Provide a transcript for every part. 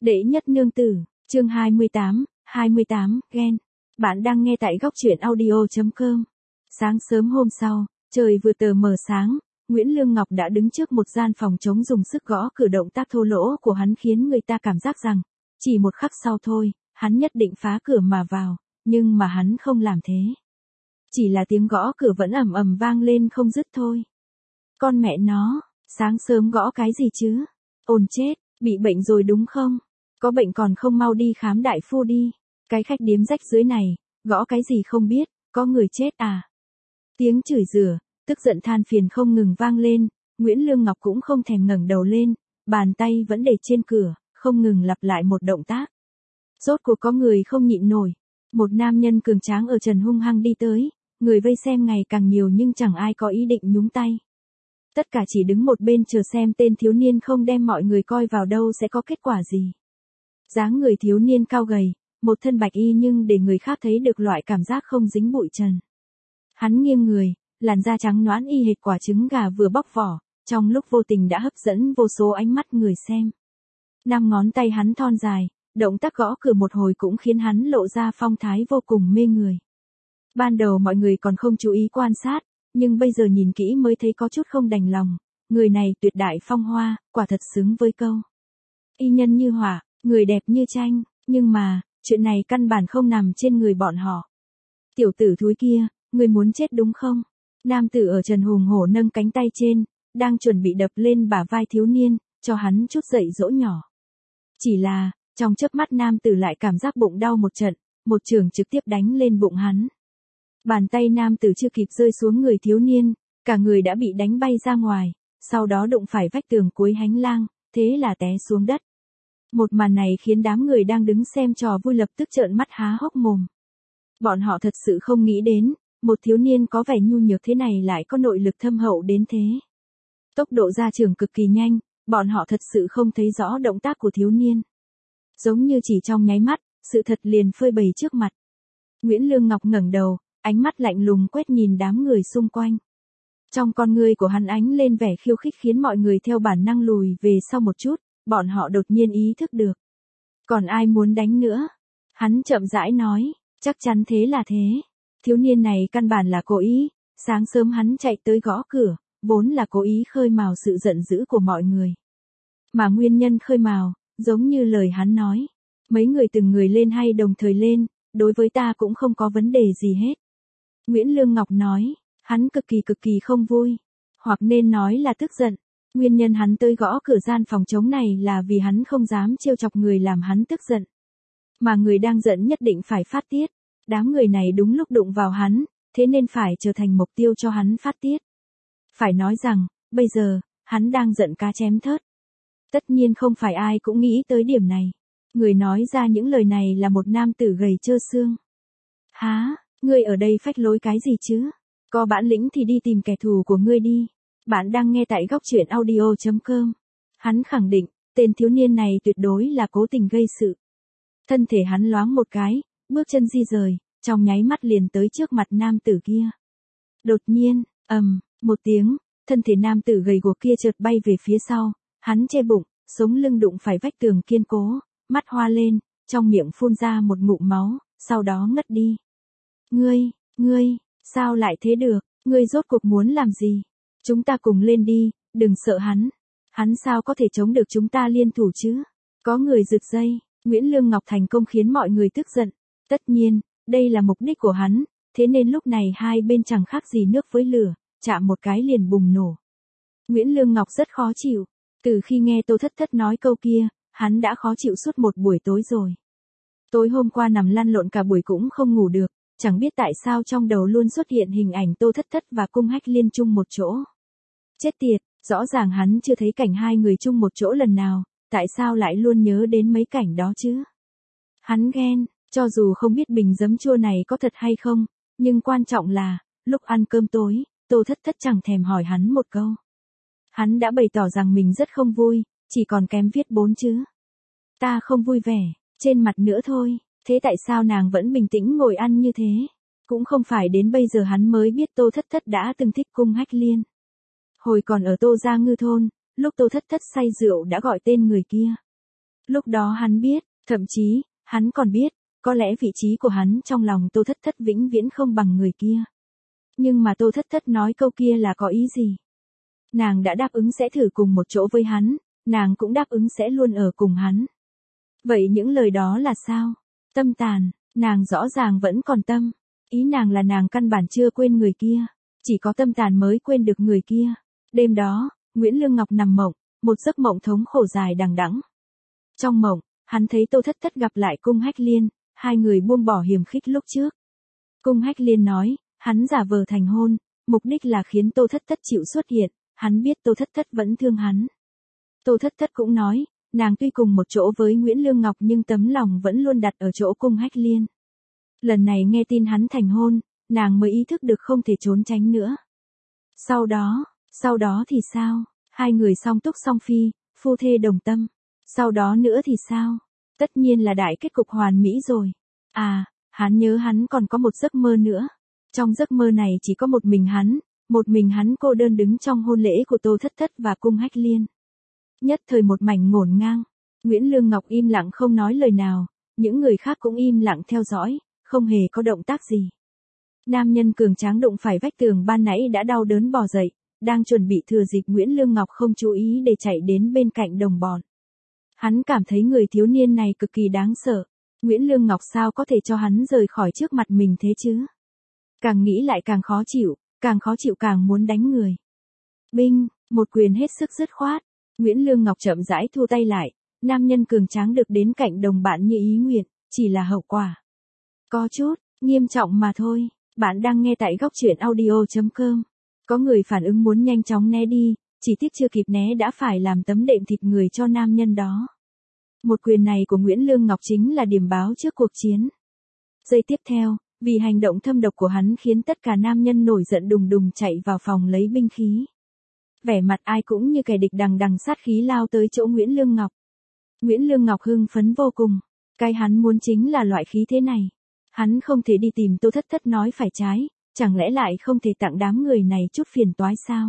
Đệ nhất nương tử, chương 28, ghen. Bạn đang nghe tại góc truyện audio.com. Sáng sớm hôm sau, trời vừa tờ mờ sáng, Nguyễn Lương Ngọc đã đứng trước một gian phòng trống dùng sức gõ cửa. Động tác thô lỗ của hắn khiến người ta cảm giác rằng, chỉ một khắc sau thôi, hắn nhất định phá cửa mà vào, nhưng mà hắn không làm thế. Chỉ là tiếng gõ cửa vẫn ầm ầm vang lên không dứt thôi. Con mẹ nó, sáng sớm gõ cái gì chứ? Ồn chết, bị bệnh rồi đúng không? Có bệnh còn không mau đi khám đại phu đi. Cái khách điếm rách dưới này, gõ cái gì không biết, có người chết à? Tiếng chửi rủa, tức giận than phiền không ngừng vang lên, Nguyễn Lương Ngọc cũng không thèm ngẩng đầu lên, bàn tay vẫn để trên cửa, không ngừng lặp lại một động tác. Rốt cuộc có người không nhịn nổi. Một nam nhân cường tráng ở trần hung hăng đi tới, người vây xem ngày càng nhiều nhưng chẳng ai có ý định nhúng tay. Tất cả chỉ đứng một bên chờ xem tên thiếu niên không đem mọi người coi vào đâu sẽ có kết quả gì. Dáng người thiếu niên cao gầy, một thân bạch y nhưng để người khác thấy được loại cảm giác không dính bụi trần. Hắn nghiêng người, làn da trắng nõn y hệt quả trứng gà vừa bóc vỏ, trong lúc vô tình đã hấp dẫn vô số ánh mắt người xem. 5 ngón tay hắn thon dài, động tác gõ cửa một hồi cũng khiến hắn lộ ra phong thái vô cùng mê người. Ban đầu mọi người còn không chú ý quan sát, nhưng bây giờ nhìn kỹ mới thấy có chút không đành lòng. Người này tuyệt đại phong hoa, quả thật xứng với câu y nhân như hỏa, người đẹp như tranh, nhưng mà, chuyện này căn bản không nằm trên người bọn họ. Tiểu tử thúi kia, người muốn chết đúng không? Nam tử ở trần hùng hổ nâng cánh tay trên, đang chuẩn bị đập lên bả vai thiếu niên, cho hắn chút dạy dỗ nhỏ. Chỉ là, trong chớp mắt nam tử lại cảm giác bụng đau một trận, một chưởng trực tiếp đánh lên bụng hắn. Bàn tay nam tử chưa kịp rơi xuống người thiếu niên, cả người đã bị đánh bay ra ngoài, sau đó đụng phải vách tường cuối hành lang, thế là té xuống đất. Một màn này khiến đám người đang đứng xem trò vui lập tức trợn mắt há hốc mồm. Bọn họ thật sự không nghĩ đến, một thiếu niên có vẻ nhu nhược thế này lại có nội lực thâm hậu đến thế. Tốc độ ra trường cực kỳ nhanh, bọn họ thật sự không thấy rõ động tác của thiếu niên. Giống như chỉ trong nháy mắt, sự thật liền phơi bày trước mặt. Nguyễn Lương Ngọc ngẩng đầu, ánh mắt lạnh lùng quét nhìn đám người xung quanh. Trong con ngươi của hắn ánh lên vẻ khiêu khích khiến mọi người theo bản năng lùi về sau một chút, bọn họ đột nhiên ý thức được. Còn ai muốn đánh nữa? Hắn chậm rãi nói, chắc chắn thế là thế. Thiếu niên này căn bản là cố ý, sáng sớm hắn chạy tới gõ cửa, vốn là cố ý khơi mào sự giận dữ của mọi người. Mà nguyên nhân khơi mào, giống như lời hắn nói, mấy người từng người lên hay đồng thời lên, đối với ta cũng không có vấn đề gì hết. Nguyễn Lương Ngọc nói, hắn cực kỳ không vui, hoặc nên nói là tức giận. Nguyên nhân hắn tới gõ cửa gian phòng trống này là vì hắn không dám trêu chọc người làm hắn tức giận. Mà người đang giận nhất định phải phát tiết. Đám người này đúng lúc đụng vào hắn, thế nên phải trở thành mục tiêu cho hắn phát tiết. Phải nói rằng, bây giờ, hắn đang giận cá chém thớt. Tất nhiên không phải ai cũng nghĩ tới điểm này. Người nói ra những lời này là một nam tử gầy trơ xương. Há, ngươi ở đây phách lối cái gì chứ? Có bản lĩnh thì đi tìm kẻ thù của ngươi đi. Bạn đang nghe tại góc truyện audio.com. Hắn khẳng định, tên thiếu niên này tuyệt đối là cố tình gây sự. Thân thể hắn loáng một cái, bước chân di rời, trong nháy mắt liền tới trước mặt nam tử kia. Đột nhiên, một tiếng, thân thể nam tử gầy guộc kia chợt bay về phía sau, hắn che bụng, sống lưng đụng phải vách tường kiên cố, mắt hoa lên, trong miệng phun ra một ngụm máu, sau đó ngất đi. Ngươi, sao lại thế được, ngươi rốt cuộc muốn làm gì? Chúng ta cùng lên đi, đừng sợ hắn. Hắn sao có thể chống được chúng ta liên thủ chứ? Có người giật dây, Nguyễn Lương Ngọc thành công khiến mọi người tức giận. Tất nhiên, đây là mục đích của hắn, thế nên lúc này hai bên chẳng khác gì nước với lửa, chạm một cái liền bùng nổ. Nguyễn Lương Ngọc rất khó chịu, từ khi nghe Tô Thất Thất nói câu kia, hắn đã khó chịu suốt một buổi tối rồi. Tối hôm qua nằm lăn lộn cả buổi cũng không ngủ được, chẳng biết tại sao trong đầu luôn xuất hiện hình ảnh Tô Thất Thất và Cung Hách Liên chung một chỗ. Chết tiệt, rõ ràng hắn chưa thấy cảnh hai người chung một chỗ lần nào, tại sao lại luôn nhớ đến mấy cảnh đó chứ? Hắn ghen, cho dù không biết bình giấm chua này có thật hay không, nhưng quan trọng là, lúc ăn cơm tối, Tô Thất Thất chẳng thèm hỏi hắn một câu. Hắn đã bày tỏ rằng mình rất không vui, chỉ còn kém viết 4 chữ. Ta không vui vẻ, trên mặt nữa thôi, thế tại sao nàng vẫn bình tĩnh ngồi ăn như thế? Cũng không phải đến bây giờ hắn mới biết Tô Thất Thất đã từng thích Cung Hách Liên. Hồi còn ở Tô Gia Ngư Thôn, lúc Tô Thất Thất say rượu đã gọi tên người kia. Lúc đó hắn biết, thậm chí, hắn còn biết, có lẽ vị trí của hắn trong lòng Tô Thất Thất vĩnh viễn không bằng người kia. Nhưng mà Tô Thất Thất nói câu kia là có ý gì? Nàng đã đáp ứng sẽ thử cùng một chỗ với hắn, nàng cũng đáp ứng sẽ luôn ở cùng hắn. Vậy những lời đó là sao? Tâm tàn, nàng rõ ràng vẫn còn tâm. Ý nàng là nàng căn bản chưa quên người kia. Chỉ có tâm tàn mới quên được người kia. Đêm đó, Nguyễn Lương Ngọc nằm mộng, một giấc mộng thống khổ dài đằng đẵng. Trong mộng, hắn thấy Tô Thất Thất gặp lại Cung Hách Liên, hai người buông bỏ hiềm khích lúc trước. Cung Hách Liên nói, hắn giả vờ thành hôn, mục đích là khiến Tô Thất Thất chịu xuất hiện, hắn biết Tô Thất Thất vẫn thương hắn. Tô Thất Thất cũng nói, nàng tuy cùng một chỗ với Nguyễn Lương Ngọc nhưng tấm lòng vẫn luôn đặt ở chỗ Cung Hách Liên. Lần này nghe tin hắn thành hôn, nàng mới ý thức được không thể trốn tránh nữa. Sau đó thì sao? Hai người song túc song phi, phu thê đồng tâm. Sau đó nữa thì sao? Tất nhiên là đại kết cục hoàn mỹ rồi. À, hắn nhớ hắn còn có một giấc mơ nữa. Trong giấc mơ này chỉ có một mình hắn cô đơn đứng trong hôn lễ của Tô Thất Thất và Cung Hách Liên. Nhất thời một mảnh ngổn ngang, Nguyễn Lương Ngọc im lặng không nói lời nào, những người khác cũng im lặng theo dõi, không hề có động tác gì. Nam nhân cường tráng đụng phải vách tường ban nãy đã đau đớn bò dậy, đang chuẩn bị thừa dịp Nguyễn Lương Ngọc không chú ý để chạy đến bên cạnh đồng bọn. Hắn cảm thấy người thiếu niên này cực kỳ đáng sợ, Nguyễn Lương Ngọc sao có thể cho hắn rời khỏi trước mặt mình thế chứ? Càng nghĩ lại càng khó chịu càng muốn đánh người. Binh, một quyền hết sức dứt khoát, Nguyễn Lương Ngọc chậm rãi thu tay lại, nam nhân cường tráng được đến cạnh đồng bạn như ý nguyện, chỉ là hậu quả có chút nghiêm trọng mà thôi. Bạn đang nghe tại góc truyện audio.com. Có người phản ứng muốn nhanh chóng né đi, chỉ tiếc chưa kịp né đã phải làm tấm đệm thịt người cho nam nhân đó. Một quyền này của Nguyễn Lương Ngọc chính là điểm báo trước cuộc chiến. Giây tiếp theo, vì hành động thâm độc của hắn khiến tất cả nam nhân nổi giận đùng đùng chạy vào phòng lấy binh khí. Vẻ mặt ai cũng như kẻ địch đằng đằng sát khí lao tới chỗ Nguyễn Lương Ngọc. Nguyễn Lương Ngọc hưng phấn vô cùng. Cái hắn muốn chính là loại khí thế này. Hắn không thể đi tìm Tô Thất Thất nói phải trái, chẳng lẽ lại không thể tặng đám người này chút phiền toái sao?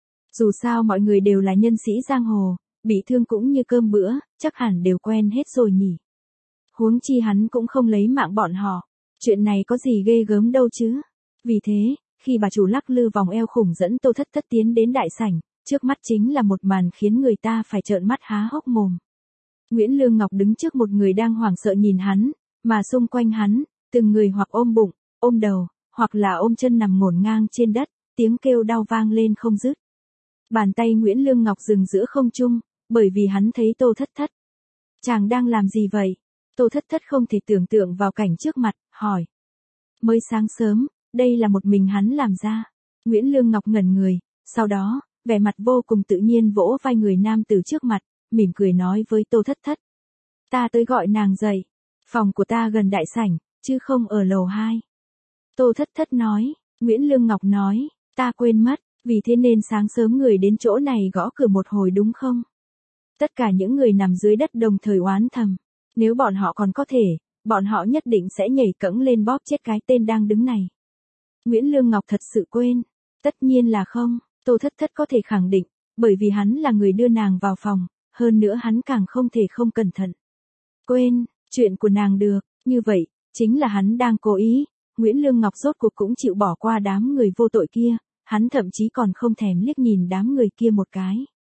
Dù sao mọi người đều là nhân sĩ giang hồ, bị thương cũng như cơm bữa, chắc hẳn đều quen hết rồi nhỉ. Huống chi hắn cũng không lấy mạng bọn họ, chuyện này có gì ghê gớm đâu chứ. Vì thế, khi bà chủ lắc lư vòng eo khủng dẫn Tô Thất Thất tiến đến đại sảnh, trước mắt chính là một màn khiến người ta phải trợn mắt há hốc mồm. Nguyễn Lương Ngọc đứng trước một người đang hoảng sợ nhìn hắn, mà xung quanh hắn, từng người hoặc ôm bụng, ôm đầu, hoặc là ôm chân nằm ngổn ngang trên đất, tiếng kêu đau vang lên không dứt. Bàn tay Nguyễn Lương Ngọc dừng giữa không trung, bởi vì hắn thấy Tô Thất Thất. Chàng đang làm gì vậy? Tô Thất Thất không thể tưởng tượng vào cảnh trước mặt, hỏi. Mới sáng sớm, đây là một mình hắn làm ra. Nguyễn Lương Ngọc ngẩn người, sau đó, vẻ mặt vô cùng tự nhiên vỗ vai người nam từ trước mặt, mỉm cười nói với Tô Thất Thất. Ta tới gọi nàng dậy. Phòng của ta gần đại sảnh, chứ không ở lầu 2. Tô Thất Thất nói, Nguyễn Lương Ngọc nói, ta quên mất, vì thế nên sáng sớm người đến chỗ này gõ cửa một hồi đúng không? Tất cả những người nằm dưới đất đồng thời oán thầm, nếu bọn họ còn có thể, bọn họ nhất định sẽ nhảy cẫng lên bóp chết cái tên đang đứng này. Nguyễn Lương Ngọc thật sự quên, tất nhiên là không, Tô Thất Thất có thể khẳng định, bởi vì hắn là người đưa nàng vào phòng, hơn nữa hắn càng không thể không cẩn thận. Quên, chuyện của nàng được, như vậy, chính là hắn đang cố ý. Nguyễn Lương Ngọc rốt cuộc cũng chịu bỏ qua đám người vô tội kia, hắn thậm chí còn không thèm liếc nhìn đám người kia một cái.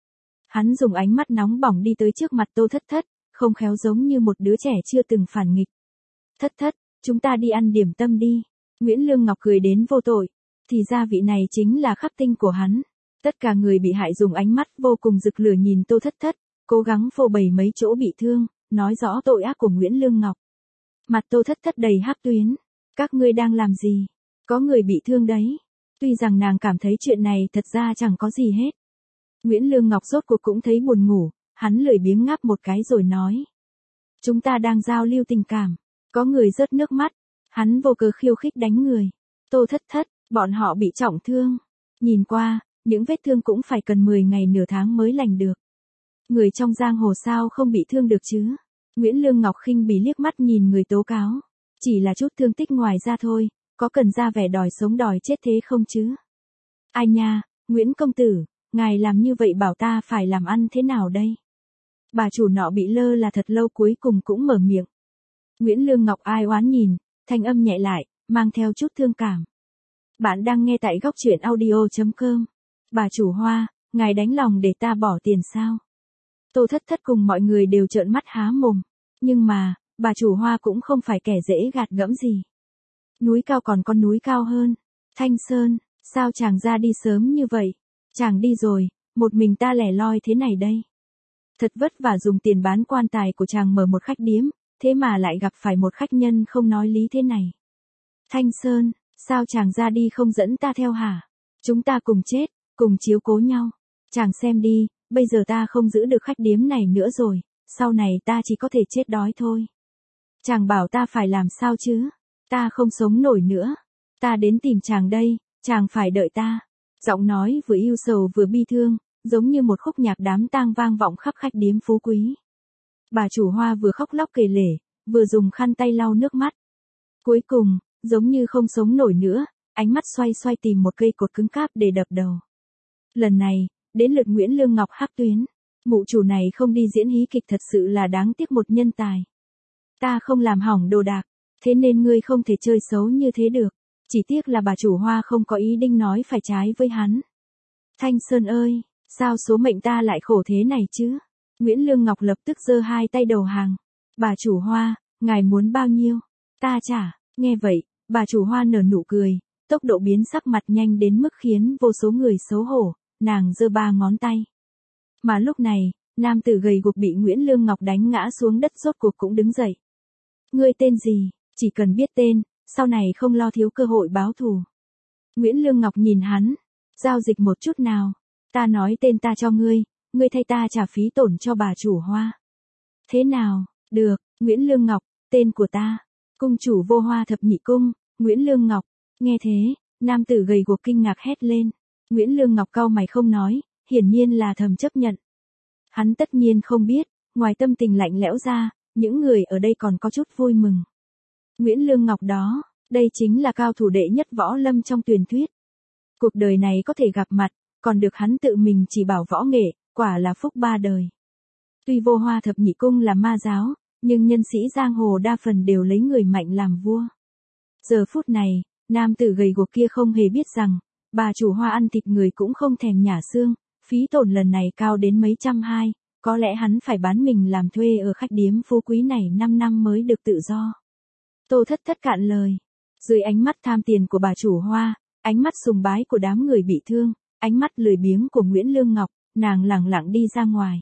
Hắn dùng ánh mắt nóng bỏng đi tới trước mặt Tô Thất Thất, không khéo giống như một đứa trẻ chưa từng phản nghịch. Thất Thất, chúng ta đi ăn điểm tâm đi. Nguyễn Lương Ngọc cười đến vô tội, thì ra vị này chính là khắc tinh của hắn. Tất cả người bị hại dùng ánh mắt vô cùng rực lửa nhìn Tô Thất Thất, cố gắng phô bày mấy chỗ bị thương, nói rõ tội ác của Nguyễn Lương Ngọc. Mặt Tô Thất Thất đầy hắc tuyến. Các ngươi đang làm gì? Có người bị thương đấy. Tuy rằng nàng cảm thấy chuyện này thật ra chẳng có gì hết. Nguyễn Lương Ngọc rốt cuộc cũng thấy buồn ngủ, hắn lười biếng ngáp một cái rồi nói. Chúng ta đang giao lưu tình cảm. Có người rớt nước mắt. Hắn vô cớ khiêu khích đánh người. Tô Thất Thất, bọn họ bị trọng thương. Nhìn qua, những vết thương cũng phải cần 10 ngày nửa tháng mới lành được. Người trong giang hồ sao không bị thương được chứ? Nguyễn Lương Ngọc khinh bỉ liếc mắt nhìn người tố cáo. Chỉ là chút thương tích ngoài ra thôi, có cần ra vẻ đòi sống đòi chết thế không chứ? Ai nha, Nguyễn công tử, ngài làm như vậy bảo ta phải làm ăn thế nào đây? Bà chủ nọ bị lơ là thật lâu cuối cùng cũng mở miệng. Nguyễn Lương Ngọc ai oán nhìn, thanh âm nhẹ lại, mang theo chút thương cảm. Bạn đang nghe tại góc truyện audio.com. Bà chủ Hoa, ngài đánh lòng để ta bỏ tiền sao? Tô Thất Thất cùng mọi người đều trợn mắt há mồm. Nhưng mà, bà chủ Hoa cũng không phải kẻ dễ gạt gẫm gì. Núi cao còn con núi cao hơn. Thanh Sơn, sao chàng ra đi sớm như vậy? Chàng đi rồi, một mình ta lẻ loi thế này đây. Thật vất vả dùng tiền bán quan tài của chàng mở một khách điếm, thế mà lại gặp phải một khách nhân không nói lý thế này. Thanh Sơn, sao chàng ra đi không dẫn ta theo hả? Chúng ta cùng chết, cùng chiếu cố nhau. Chàng xem đi, bây giờ ta không giữ được khách điếm này nữa rồi, sau này ta chỉ có thể chết đói thôi. Chàng bảo ta phải làm sao chứ? Ta không sống nổi nữa. Ta đến tìm chàng đây, chàng phải đợi ta. Giọng nói vừa ưu sầu vừa bi thương, giống như một khúc nhạc đám tang vang vọng khắp khách điếm phú quý. Bà chủ Hoa vừa khóc lóc kể lể, vừa dùng khăn tay lau nước mắt. Cuối cùng, giống như không sống nổi nữa, ánh mắt xoay xoay tìm một cây cột cứng cáp để đập đầu. Lần này, đến lượt Nguyễn Lương Ngọc hắc tuyến. Mụ chủ này không đi diễn hí kịch thật sự là đáng tiếc một nhân tài. Ta không làm hỏng đồ đạc, thế nên ngươi không thể chơi xấu như thế được. Chỉ tiếc là bà chủ Hoa không có ý định nói phải trái với hắn. Thanh Sơn ơi, sao số mệnh ta lại khổ thế này chứ? Nguyễn Lương Ngọc lập tức giơ hai tay đầu hàng. Bà chủ Hoa, ngài muốn bao nhiêu? Ta trả. Nghe vậy, bà chủ Hoa nở nụ cười, tốc độ biến sắc mặt nhanh đến mức khiến vô số người xấu hổ, nàng giơ ba ngón tay. Mà lúc này, nam tử gầy guộc bị Nguyễn Lương Ngọc đánh ngã xuống đất rốt cuộc cũng đứng dậy. Ngươi tên gì? Chỉ cần biết tên, sau này không lo thiếu cơ hội báo thù. Nguyễn Lương Ngọc nhìn hắn, giao dịch một chút nào. Ta nói tên ta cho ngươi, ngươi thay ta trả phí tổn cho bà chủ Hoa. Thế nào? Được, Nguyễn Lương Ngọc, tên của ta. Cung chủ Vô Hoa Thập Nhị Cung, Nguyễn Lương Ngọc. Nghe thế, nam tử gầy guộc kinh ngạc hét lên. Nguyễn Lương Ngọc cau mày không nói, hiển nhiên là thầm chấp nhận. Hắn tất nhiên không biết, ngoài tâm tình lạnh lẽo ra, những người ở đây còn có chút vui mừng. Nguyễn Lương Ngọc đó, đây chính là cao thủ đệ nhất võ lâm trong truyền thuyết. Cuộc đời này có thể gặp mặt, còn được hắn tự mình chỉ bảo võ nghệ, quả là phúc ba đời. Tuy Vô Hoa Thập Nhị Cung là ma giáo, nhưng nhân sĩ giang hồ đa phần đều lấy người mạnh làm vua. Giờ phút này, nam tử gầy guộc kia không hề biết rằng, bà chủ Hoa ăn thịt người cũng không thèm nhả xương, phí tổn lần này cao đến mấy trăm hai, có lẽ hắn phải bán mình làm thuê ở khách điếm phú quý này 5 năm mới được tự do. Tô Thất Thất cạn lời. Dưới ánh mắt tham tiền của bà chủ Hoa, ánh mắt sùng bái của đám người bị thương, ánh mắt lười biếng của Nguyễn Lương Ngọc, nàng lẳng lặng đi ra ngoài.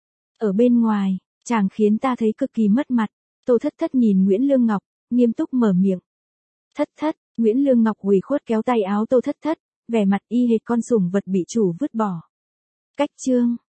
Ở bên ngoài, chàng khiến ta thấy cực kỳ mất mặt. Tô Thất Thất nhìn Nguyễn Lương Ngọc, nghiêm túc mở miệng. Thất Thất, Nguyễn Lương Ngọc ủy khuất kéo tay áo Tô Thất Thất, vẻ mặt y hệt con sủng vật bị chủ vứt bỏ. Cách chương